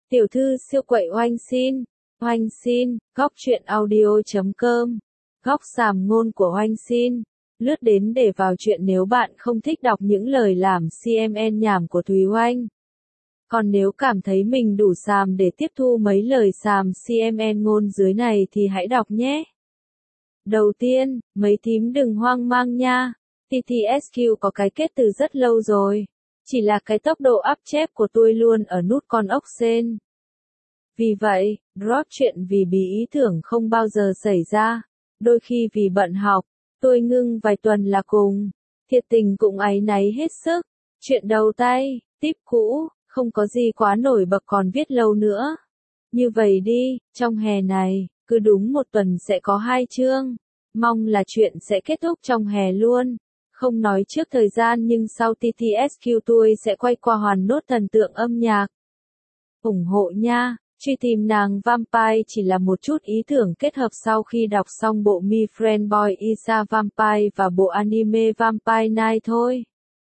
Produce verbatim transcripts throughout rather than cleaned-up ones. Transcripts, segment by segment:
Tiểu thư siêu quậy oanh xin, oanh xin, góc truyện audio.com, góc xàm ngôn của oanh xin, lướt đến để vào chuyện nếu bạn không thích đọc những lời làm xê em en nhảm của Thúy Oanh. Còn nếu cảm thấy mình đủ xàm để tiếp thu mấy lời xàm xê em en ngôn dưới này thì hãy đọc nhé. Đầu tiên, mấy thím đừng hoang mang nha, tê tê ét quy có cái kết từ rất lâu rồi. Chỉ là cái tốc độ up chép của tôi luôn ở nút con ốc sên. Vì vậy, drop chuyện vì bí ý tưởng không bao giờ xảy ra. Đôi khi vì bận học, tôi ngưng vài tuần là cùng. Thiệt tình cũng áy náy hết sức. Chuyện đầu tay, tip cũ, không có gì quá nổi bật còn viết lâu nữa. Như vậy đi, trong hè này, cứ đúng một tuần sẽ có hai chương. Mong là chuyện sẽ kết thúc trong hè luôn. Không nói trước thời gian nhưng sau tê tê ét quy tôi sẽ quay qua hoàn nốt thần tượng âm nhạc. ủng hộ nha, truy tìm nàng Vampire chỉ là một chút ý tưởng kết hợp sau khi đọc xong bộ My Friend Boy Isa Vampire và bộ anime Vampire Night thôi.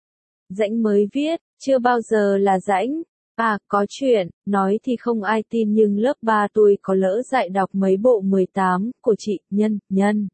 Rãnh mới viết, chưa bao giờ là rãnh. À, có chuyện, nói thì không ai tin nhưng lớp ba tôi có lỡ dạy đọc mấy bộ mười tám của chị Nhân, Nhân.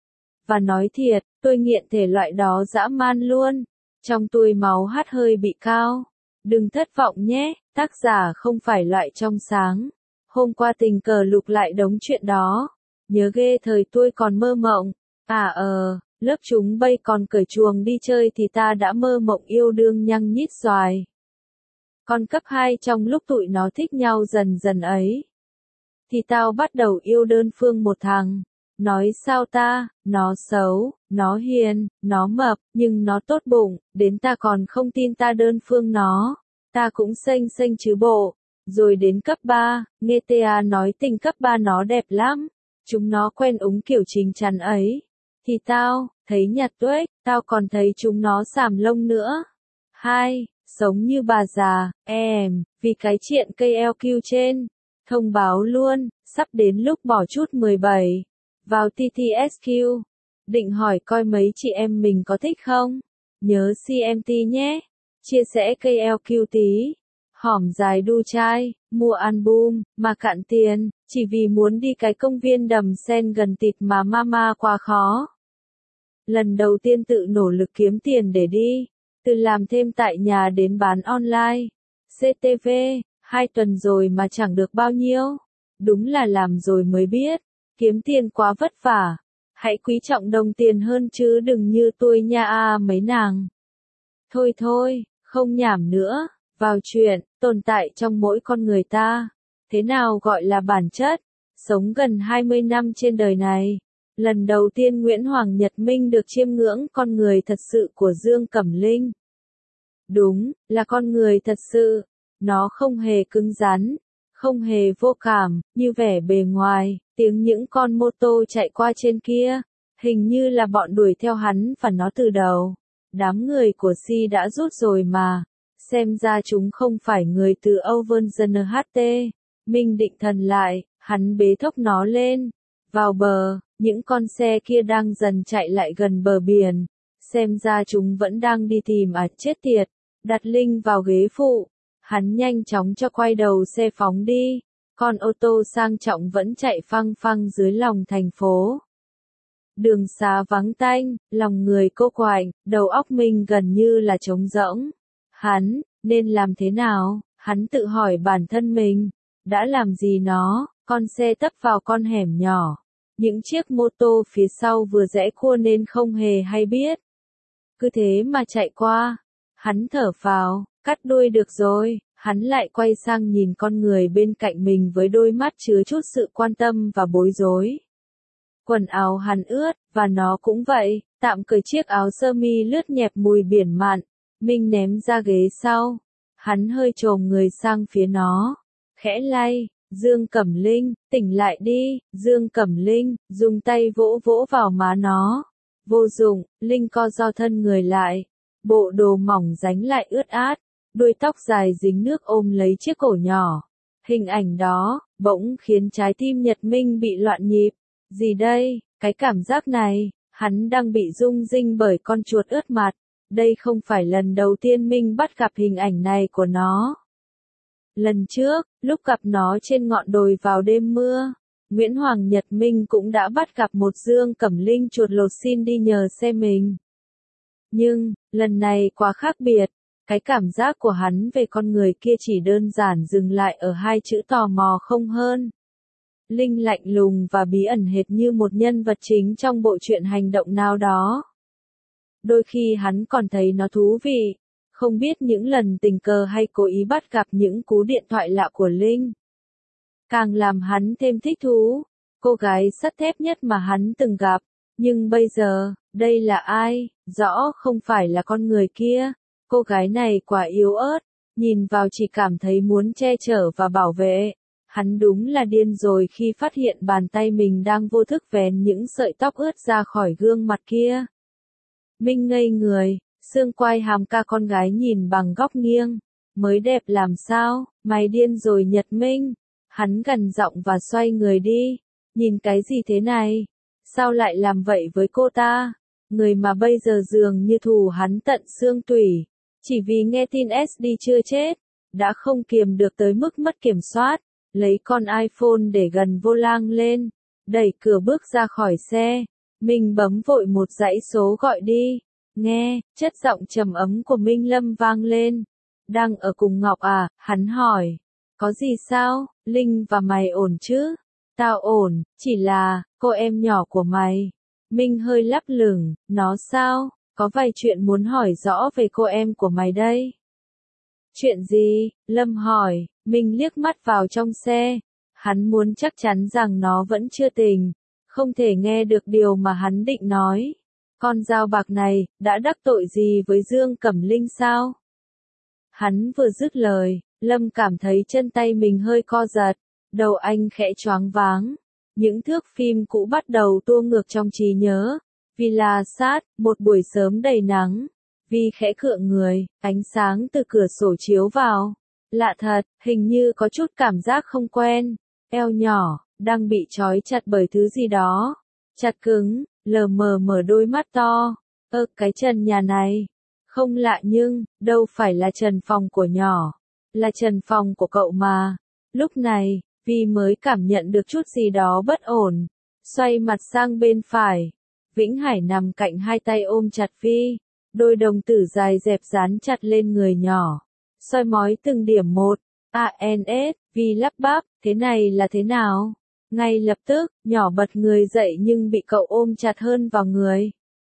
Và nói thiệt, tôi nghiện thể loại đó dã man luôn. Trong tôi máu hát hơi bị cao. Đừng thất vọng nhé, tác giả không phải loại trong sáng. Hôm qua tình cờ lục lại đống chuyện đó. Nhớ ghê thời tôi còn mơ mộng. À ờ, lớp chúng bây còn cởi chuồng đi chơi thì ta đã mơ mộng yêu đương nhăng nhít xoài. Còn cấp hai trong lúc tụi nó thích nhau dần dần ấy. Thì tao bắt đầu yêu đơn phương một thằng. Nói sao ta, nó xấu, nó hiền, nó mập, nhưng nó tốt bụng, đến ta còn không tin ta đơn phương nó. Ta cũng xênh xênh chứ bộ. Rồi đến cấp ba, nghe tê a nói tình cấp ba nó đẹp lắm. Chúng nó quen úng kiểu chính chắn ấy. Thì tao, thấy nhạt tuếch, tao còn thấy chúng nó xàm lông nữa. Hai, sống như bà già, em, vì cái chuyện cây eo kiu trên. Thông báo luôn, sắp đến lúc bỏ chút mười bảy. Vào tê tê ét quy, định hỏi coi mấy chị em mình có thích không? Nhớ xê em tê nhé. Chia sẻ cây eo kiu tí. Hỏm dài đu chai, mua album, mà cạn tiền, chỉ vì muốn đi cái công viên đầm sen gần tịt mà mama quá khó. Lần đầu tiên tự nỗ lực kiếm tiền để đi. Từ làm thêm tại nhà đến bán online. xê tê vê, hai tuần rồi mà chẳng được bao nhiêu. Đúng là làm rồi mới biết. Kiếm tiền quá vất vả. Hãy quý trọng đồng tiền hơn chứ đừng như tôi nha à mấy nàng. Thôi thôi, không nhảm nữa. Vào chuyện, tồn tại trong mỗi con người ta. Thế nào gọi là bản chất? Sống gần hai mươi năm trên đời này. Lần đầu tiên Nguyễn Hoàng Nhật Minh được chiêm ngưỡng con người thật sự của Dương Cẩm Linh. Đúng, là con người thật sự. Nó không hề cứng rắn. Không hề vô cảm, như vẻ bề ngoài, tiếng những con mô tô chạy qua trên kia. Hình như là bọn đuổi theo hắn và nó từ đầu. Đám người của Si đã rút rồi mà. Xem ra chúng không phải người từ Overgen hát tê. Minh định thần lại, hắn bế thốc nó lên. Vào bờ, những con xe kia đang dần chạy lại gần bờ biển. Xem ra chúng vẫn đang đi tìm à chết tiệt. Đặt Linh vào ghế phụ. Hắn nhanh chóng cho quay đầu xe phóng đi. Con ô tô sang trọng vẫn chạy phăng phăng dưới lòng thành phố. Đường xá vắng tanh, lòng người cô quạnh, đầu óc mình gần như là trống rỗng. Hắn, nên làm thế nào? Hắn tự hỏi bản thân mình. Đã làm gì nó? Con xe tấp vào con hẻm nhỏ. Những chiếc mô tô phía sau vừa rẽ cua nên không hề hay biết. Cứ thế mà chạy qua. Hắn thở phào, cắt đuôi được rồi. Hắn lại quay sang nhìn con người bên cạnh mình với đôi mắt chứa chút sự quan tâm và bối rối. Quần áo hắn ướt, và nó cũng vậy, tạm cởi chiếc áo sơ mi lướt nhẹp mùi biển mặn. Minh ném ra ghế sau. Hắn hơi chồm người sang phía nó. Khẽ lay, Dương Cẩm Linh, tỉnh lại đi, Dương Cẩm Linh, dùng tay vỗ vỗ vào má nó. Vô dụng, Linh co ro thân người lại. Bộ đồ mỏng dính lại ướt át. Đuôi tóc dài dính nước ôm lấy chiếc cổ nhỏ. Hình ảnh đó, bỗng khiến trái tim Nhật Minh bị loạn nhịp. Gì đây, cái cảm giác này, hắn đang bị rung rinh bởi con chuột ướt mặt. Đây không phải lần đầu tiên Minh bắt gặp hình ảnh này của nó. Lần trước, lúc gặp nó trên ngọn đồi vào đêm mưa, Nguyễn Hoàng Nhật Minh cũng đã bắt gặp một Dương Cẩm Linh chuột lột xin đi nhờ xe mình. Nhưng, lần này quá khác biệt, cái cảm giác của hắn về con người kia chỉ đơn giản dừng lại ở hai chữ tò mò không hơn. Linh lạnh lùng và bí ẩn hệt như một nhân vật chính trong bộ truyện hành động nào đó. Đôi khi hắn còn thấy nó thú vị, không biết những lần tình cờ hay cố ý bắt gặp những cú điện thoại lạ của Linh. Càng làm hắn thêm thích thú, cô gái sắt thép nhất mà hắn từng gặp, nhưng bây giờ, đây là ai, rõ không phải là con người kia, cô gái này quả yếu ớt, nhìn vào chỉ cảm thấy muốn che chở và bảo vệ. Hắn đúng là điên rồi khi phát hiện bàn tay mình đang vô thức vén những sợi tóc ướt ra khỏi gương mặt kia. Minh ngây người, xương quai hàm ca con gái nhìn bằng góc nghiêng, mới đẹp làm sao, mày điên rồi Nhật Minh. Hắn gằn giọng và xoay người đi, nhìn cái gì thế này, sao lại làm vậy với cô ta, người mà bây giờ dường như thù hắn tận xương tủy, chỉ vì nghe tin ét đê chưa chết, đã không kiềm được tới mức mất kiểm soát. Lấy con iPhone để gần vô lăng lên, đẩy cửa bước ra khỏi xe, mình bấm vội một dãy số gọi đi, nghe, chất giọng trầm ấm của Minh Lâm vang lên, đang ở cùng Ngọc à, hắn hỏi, có gì sao, Linh và mày ổn chứ, tao ổn, chỉ là, cô em nhỏ của mày, Minh hơi lắp lửng, nó sao, có vài chuyện muốn hỏi rõ về cô em của mày đây. Chuyện gì? Lâm hỏi, Minh liếc mắt vào trong xe, hắn muốn chắc chắn rằng nó vẫn chưa tỉnh, không thể nghe được điều mà hắn định nói. Con dao bạc này, đã đắc tội gì với Dương Cẩm Linh sao? Hắn vừa dứt lời, Lâm cảm thấy chân tay mình hơi co giật, đầu anh khẽ choáng váng. Những thước phim cũ bắt đầu tua ngược trong trí nhớ. Villa sát, một buổi sớm đầy nắng. Vi khẽ cựa người, ánh sáng từ cửa sổ chiếu vào. Lạ thật, hình như có chút cảm giác không quen. Eo nhỏ, đang bị trói chặt bởi thứ gì đó. Chặt cứng, lờ mờ mở đôi mắt to. Ơ, cái trần nhà này. Không lạ nhưng, đâu phải là trần phòng của nhỏ. Là trần phòng của cậu mà. Lúc này, Vi mới cảm nhận được chút gì đó bất ổn. Xoay mặt sang bên phải. Vĩnh Hải nằm cạnh hai tay ôm chặt Vi. Đôi đồng tử dài dẹp dán chặt lên người nhỏ. Soi mói từng điểm một. a en ét, Vi lắp bắp, thế này là thế nào? Ngay lập tức, nhỏ bật người dậy nhưng bị cậu ôm chặt hơn vào người.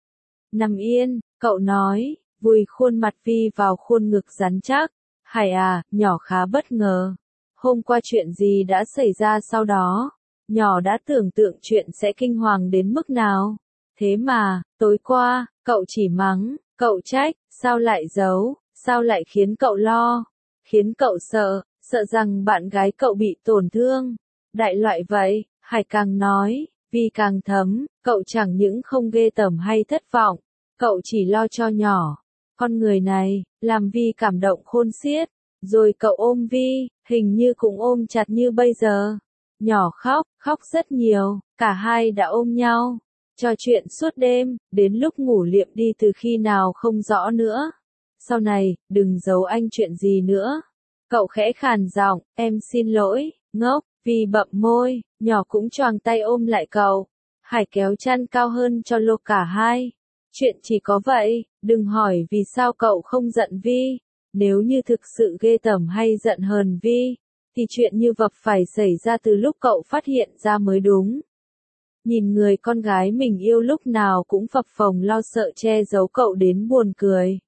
Nằm yên, cậu nói, vùi khuôn mặt Vi vào khuôn ngực rắn chắc. Hải à, nhỏ khá bất ngờ. Hôm qua chuyện gì đã xảy ra sau đó? Nhỏ đã tưởng tượng chuyện sẽ kinh hoàng đến mức nào? Thế mà, tối qua, cậu chỉ mắng, cậu trách, sao lại giấu, sao lại khiến cậu lo, khiến cậu sợ, sợ rằng bạn gái cậu bị tổn thương. Đại loại vậy, Hải càng nói, Vi càng thấm, cậu chẳng những không ghê tởm hay thất vọng, cậu chỉ lo cho nhỏ. Con người này, làm Vi cảm động khôn xiết, rồi cậu ôm Vi, hình như cũng ôm chặt như bây giờ. Nhỏ khóc, khóc rất nhiều, cả hai đã ôm nhau. Trò chuyện suốt đêm, đến lúc ngủ liệm đi từ khi nào không rõ nữa. Sau này, đừng giấu anh chuyện gì nữa. Cậu khẽ khàn giọng, em xin lỗi, ngốc, Vi bậm môi, nhỏ cũng choàng tay ôm lại cậu. Hải kéo chăn cao hơn cho lô cả hai. Chuyện chỉ có vậy, đừng hỏi vì sao cậu không giận Vi. Nếu như thực sự ghê tởm hay giận hờn Vi, thì chuyện như vập phải xảy ra từ lúc cậu phát hiện ra mới đúng. Nhìn người con gái mình yêu lúc nào cũng phập phồng lo sợ che giấu cậu đến buồn cười.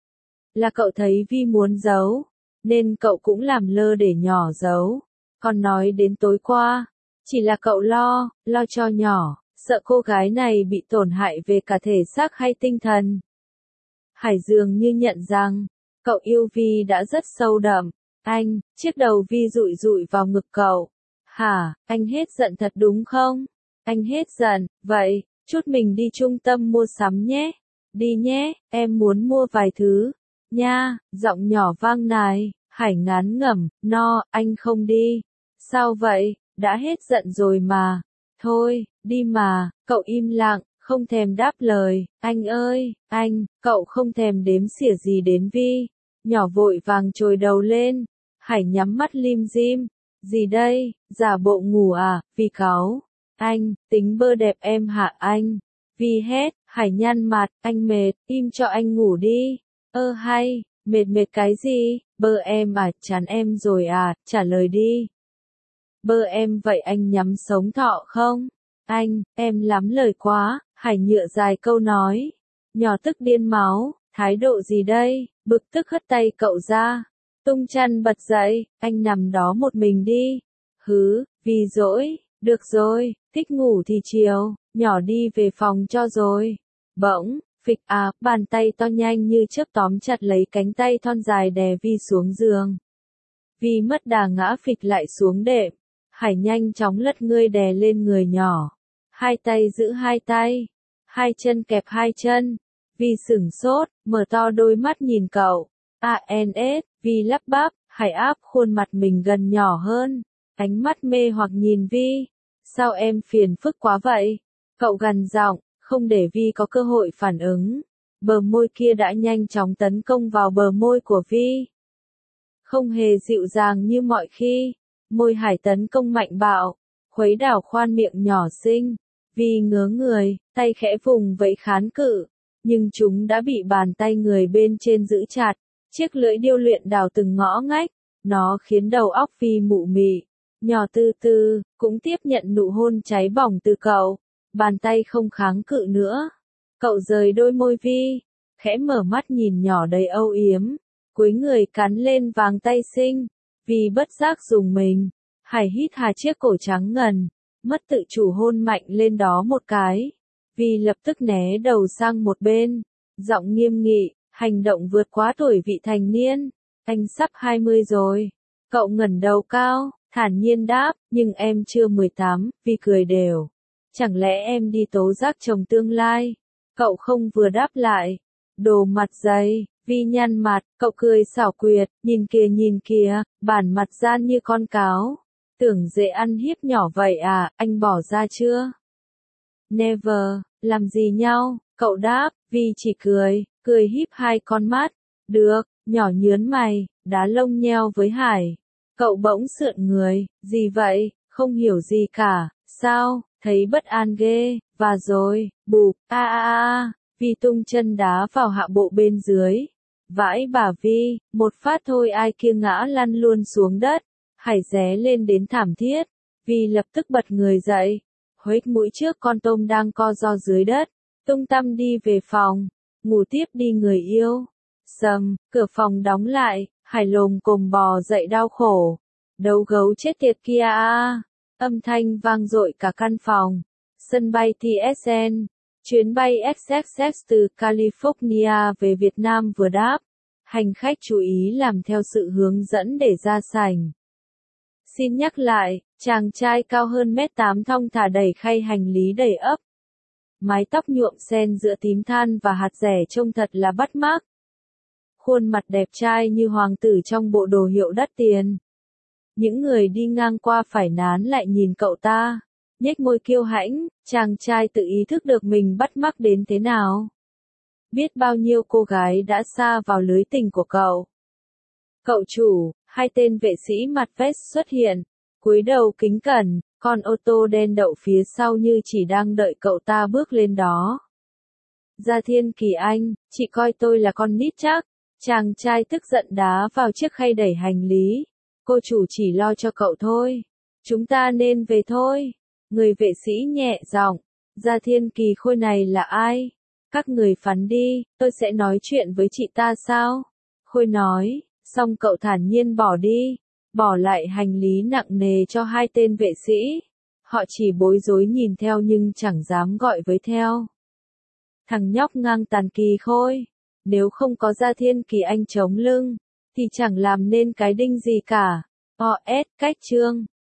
Là cậu thấy Vi muốn giấu, nên cậu cũng làm lơ để nhỏ giấu. Còn nói đến tối qua, chỉ là cậu lo, lo cho nhỏ, sợ cô gái này bị tổn hại về cả thể xác hay tinh thần. Hải dường như nhận rằng, cậu yêu Vi đã rất sâu đậm. Anh, chiếc đầu Vi dụi dụi vào ngực cậu. Hả, anh hết giận thật đúng không? Anh hết giận, vậy, chút mình đi trung tâm mua sắm nhé. Đi nhé, em muốn mua vài thứ. Nha, giọng nhỏ vang nài, Hải ngán ngẩm, no, anh không đi. Sao vậy, đã hết giận rồi mà. Thôi, đi mà, cậu im lặng, không thèm đáp lời. Anh ơi, anh, cậu không thèm đếm xỉa gì đến Vi. Nhỏ vội vàng trồi đầu lên. Hải nhắm mắt lim dim. Gì đây, giả bộ ngủ à, vì cáu. Anh, tính bơ đẹp em hả anh? Vi hét, Hải nhăn mặt, anh mệt, im cho anh ngủ đi. Ơ hay, mệt mệt cái gì, bơ em à, chán em rồi à, trả lời đi. Bơ em vậy anh nhắm sống thọ không? Anh, em lắm lời quá, Hải nhựa dài câu nói. Nhỏ tức điên máu, thái độ gì đây, bực tức hất tay cậu ra. Tung chăn bật dậy, anh nằm đó một mình đi. Hứ, vì dỗi, được rồi, thích ngủ thì chiều, nhỏ đi về phòng cho rồi. Bỗng, phịch à, bàn tay to nhanh như chớp tóm chặt lấy cánh tay thon dài đè Vi xuống giường. Vi mất đà ngã phịch lại xuống đệm. Hải nhanh chóng lật người đè lên người nhỏ. Hai tay giữ hai tay. Hai chân kẹp hai chân. Vi sửng sốt, mở to đôi mắt nhìn cậu. a en ét, Vi lắp bắp, Hải áp khuôn mặt mình gần nhỏ hơn. Ánh mắt mê hoặc nhìn Vi. Sao em phiền phức quá vậy? Cậu gằn giọng, không để Vi có cơ hội phản ứng. Bờ môi kia đã nhanh chóng tấn công vào bờ môi của Vi. Không hề dịu dàng như mọi khi. Môi Hải tấn công mạnh bạo, khuấy đảo khoan miệng nhỏ xinh. Vi ngớ người, tay khẽ vùng vẫy kháng cự, nhưng chúng đã bị bàn tay người bên trên giữ chặt. Chiếc lưỡi điêu luyện đào từng ngõ ngách, nó khiến đầu óc Vi mụ mị. Nhỏ từ từ, cũng tiếp nhận nụ hôn cháy bỏng từ cậu. Bàn tay không kháng cự nữa. Cậu rời đôi môi Vi, khẽ mở mắt nhìn nhỏ đầy âu yếm, cúi người cắn lên vàng tay xinh. Vi bất giác dùng mình, Hải hít hà chiếc cổ trắng ngần, mất tự chủ hôn mạnh lên đó một cái. Vi lập tức né đầu sang một bên, giọng nghiêm nghị, hành động vượt quá tuổi vị thành niên. Anh sắp hai mươi rồi. Cậu ngẩng đầu cao, thản nhiên đáp, nhưng em chưa mười tám, Vi cười đều. Chẳng lẽ em đi tố giác chồng tương lai? Cậu không vừa đáp lại. Đồ mặt dày, Vi nhăn mặt, cậu cười xảo quyệt, nhìn kìa nhìn kìa, bản mặt gian như con cáo. Tưởng dễ ăn hiếp nhỏ vậy à, anh bỏ ra chưa? Never, làm gì nhau, cậu đáp, Vi chỉ cười, cười híp hai con mắt. Được, nhỏ nhướn mày, đá lông nheo với Hải. Cậu bỗng sượn người, gì vậy, không hiểu gì cả, sao, thấy bất an ghê, và rồi, bụp, a a a, Vi tung chân đá vào hạ bộ bên dưới. Vãi bà Vi, một phát thôi ai kia ngã lăn luôn xuống đất. Hải ré lên đến thảm thiết. Vi lập tức bật người dậy, huếch mũi trước con tôm đang co ro dưới đất, tung tăm đi về phòng, ngủ tiếp đi người yêu. Sầm, cửa phòng đóng lại, Hải lồm cồm bò dậy đau khổ. Đấu gấu chết tiệt kia a. Âm thanh vang dội cả căn phòng. Sân bay tê ét en, chuyến bay ét ét ét từ California về Việt Nam vừa đáp. Hành khách chú ý làm theo sự hướng dẫn để ra sảnh. Xin nhắc lại, chàng trai cao hơn mét tám thong thả đẩy khay hành lý đầy ắp. Mái tóc nhuộm xen giữa tím than và hạt rẻ trông thật là bắt mắt. Khuôn mặt đẹp trai như hoàng tử trong bộ đồ hiệu đắt tiền. Những người đi ngang qua phải nán lại nhìn cậu ta, nhếch môi kiêu hãnh, chàng trai tự ý thức được mình bắt mắt đến thế nào. Biết bao nhiêu cô gái đã sa vào lưới tình của cậu. Cậu chủ, hai tên vệ sĩ mặt vest xuất hiện, cúi đầu kính cẩn, con ô tô đen đậu phía sau như chỉ đang đợi cậu ta bước lên đó. Gia Thiên Kỳ Anh, chị coi tôi là con nít chắc. Chàng trai tức giận đá vào chiếc khay đẩy hành lý. Cô chủ chỉ lo cho cậu thôi. Chúng ta nên về thôi. Người vệ sĩ nhẹ giọng. Gia Thiên Kỳ Khôi này là ai? Các người phán đi, tôi sẽ nói chuyện với chị ta sao? Khôi nói, xong cậu thản nhiên bỏ đi. Bỏ lại hành lý nặng nề cho hai tên vệ sĩ. Họ chỉ bối rối nhìn theo nhưng chẳng dám gọi với theo. Thằng nhóc ngang tàn Kỳ Khôi. Nếu không có Gia Thiên Kỳ Anh chống lưng, thì chẳng làm nên cái đinh gì cả. o ét cách chương